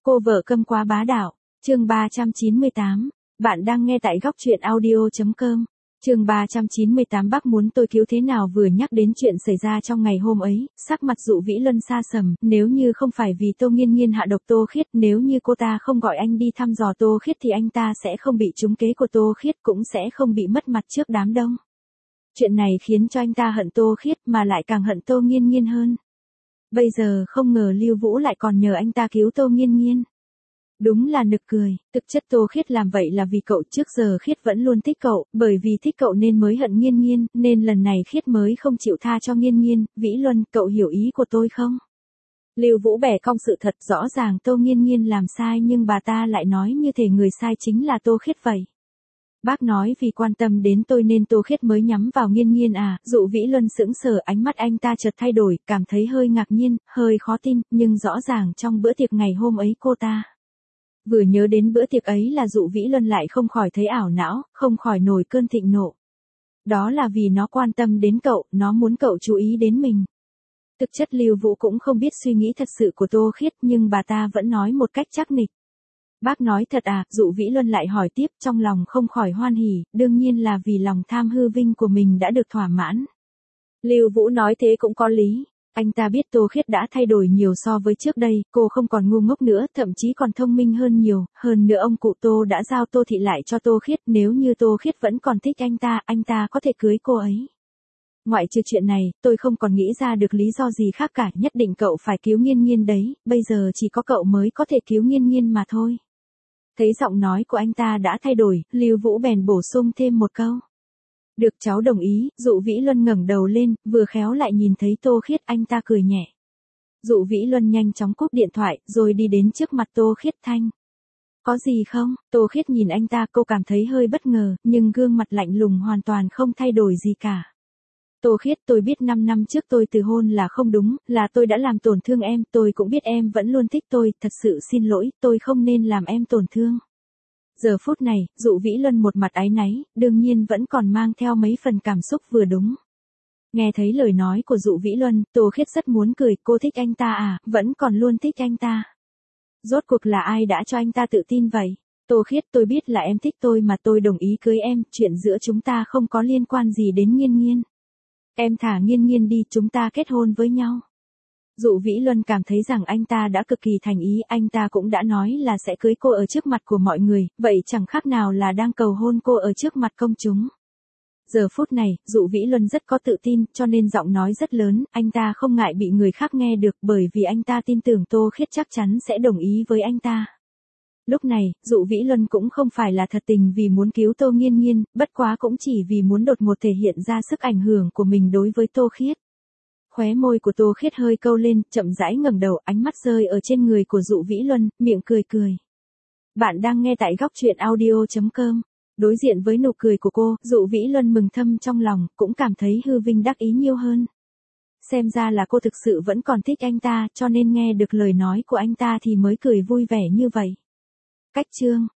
Cô vợ câm quá bá đạo. Chương 398. Bạn đang nghe tại góc truyện audio.com. Chương 398. Bác muốn tôi cứu thế nào? Vừa nhắc đến chuyện xảy ra trong ngày hôm ấy, sắc mặt Dụ Vĩ Luân sa sầm, nếu như không phải vì Tô Nghiên Nghiên hạ độc Tô Khiết, nếu như cô ta không gọi anh đi thăm dò Tô Khiết thì anh ta sẽ không bị trúng kế của Tô Khiết, cũng sẽ không bị mất mặt trước đám đông. Chuyện này khiến cho anh ta hận Tô Khiết mà lại càng hận Tô Nghiên Nghiên hơn. Bây giờ không ngờ Lưu Vũ lại còn nhờ anh ta cứu Tô Nghiên Nghiên. Đúng là nực cười, thực chất Tô Khiết làm vậy là vì cậu, trước giờ Khiết vẫn luôn thích cậu, bởi vì thích cậu nên mới hận Nghiên Nghiên, nên lần này Khiết mới không chịu tha cho Nghiên Nghiên. Vĩ Luân, cậu hiểu ý của tôi không? Lưu Vũ bẻ cong sự thật, rõ ràng Tô Nghiên Nghiên làm sai nhưng bà ta lại nói như thể người sai chính là Tô Khiết vậy. Bác nói vì quan tâm đến tôi nên Tô Khiết mới nhắm vào Nghiên Nghiên à? Dụ Vĩ Luân sững sờ, ánh mắt anh ta chợt thay đổi, cảm thấy hơi ngạc nhiên, hơi khó tin, nhưng rõ ràng trong bữa tiệc ngày hôm ấy cô ta. Vừa nhớ đến bữa tiệc ấy là Dụ Vĩ Luân lại không khỏi thấy ảo não, không khỏi nổi cơn thịnh nộ. Đó là vì nó quan tâm đến cậu, nó muốn cậu chú ý đến mình. Thực chất Lưu Vũ cũng không biết suy nghĩ thật sự của Tô Khiết nhưng bà ta vẫn nói một cách chắc nịch. Bác nói thật à? Dụ Vĩ Luân lại hỏi tiếp, trong lòng không khỏi hoan hỉ, đương nhiên là vì lòng tham hư vinh của mình đã được thỏa mãn. Lưu Vũ nói thế cũng có lý. Anh ta biết Tô Khiết đã thay đổi nhiều so với trước đây, cô không còn ngu ngốc nữa, thậm chí còn thông minh hơn nhiều, hơn nữa ông cụ Tô đã giao Tô Thị lại cho Tô Khiết, nếu như Tô Khiết vẫn còn thích anh ta có thể cưới cô ấy. Ngoại trừ chuyện này, tôi không còn nghĩ ra được lý do gì khác cả, nhất định cậu phải cứu Nghiên Nghiên đấy, bây giờ chỉ có cậu mới có thể cứu Nghiên Nghiên mà thôi. Thấy giọng nói của anh ta đã thay đổi, Lưu Vũ bèn bổ sung thêm một câu. Được, cháu đồng ý. Dụ Vĩ Luân ngẩng đầu lên, vừa khéo lại nhìn thấy Tô Khiết, anh ta cười nhẹ. Dụ Vĩ Luân nhanh chóng cúp điện thoại, rồi đi đến trước mặt Tô Khiết. Thanh. Có gì không? Tô Khiết nhìn anh ta, cô cảm thấy hơi bất ngờ, nhưng gương mặt lạnh lùng hoàn toàn không thay đổi gì cả. Tô Khiết, tôi biết 5 năm trước tôi từ hôn là không đúng, là tôi đã làm tổn thương em, tôi cũng biết em vẫn luôn thích tôi, thật sự xin lỗi, tôi không nên làm em tổn thương. Giờ phút này, Dụ Vĩ Luân một mặt áy náy, đương nhiên vẫn còn mang theo mấy phần cảm xúc vừa đúng. Nghe thấy lời nói của Dụ Vĩ Luân, Tô Khiết rất muốn cười, cô thích anh ta à, vẫn còn luôn thích anh ta. Rốt cuộc là ai đã cho anh ta tự tin vậy? Tô Khiết, tôi biết là em thích tôi mà tôi đồng ý cưới em, chuyện giữa chúng ta không có liên quan gì đến Nghiên Nghiên. Em thả Nghiên Nghiên đi, chúng ta kết hôn với nhau. Dụ Vĩ Luân cảm thấy rằng anh ta đã cực kỳ thành ý, anh ta cũng đã nói là sẽ cưới cô ở trước mặt của mọi người, vậy chẳng khác nào là đang cầu hôn cô ở trước mặt công chúng. Giờ phút này, Dụ Vĩ Luân rất có tự tin, cho nên giọng nói rất lớn, anh ta không ngại bị người khác nghe được bởi vì anh ta tin tưởng Tô Khiết chắc chắn sẽ đồng ý với anh ta. Lúc này, Dụ Vĩ Luân cũng không phải là thật tình vì muốn cứu Tô Nghiên Nghiên, bất quá cũng chỉ vì muốn đột ngột thể hiện ra sức ảnh hưởng của mình đối với Tô Khiết. Khóe môi của Tô Khiết hơi câu lên, chậm rãi ngẩng đầu, ánh mắt rơi ở trên người của Dụ Vĩ Luân, miệng cười cười. Bạn đang nghe tại góc truyện audio.com. Đối diện với nụ cười của cô, Dụ Vĩ Luân mừng thầm trong lòng, cũng cảm thấy hư vinh đắc ý nhiều hơn. Xem ra là cô thực sự vẫn còn thích anh ta, cho nên nghe được lời nói của anh ta thì mới cười vui vẻ như vậy. Cách chương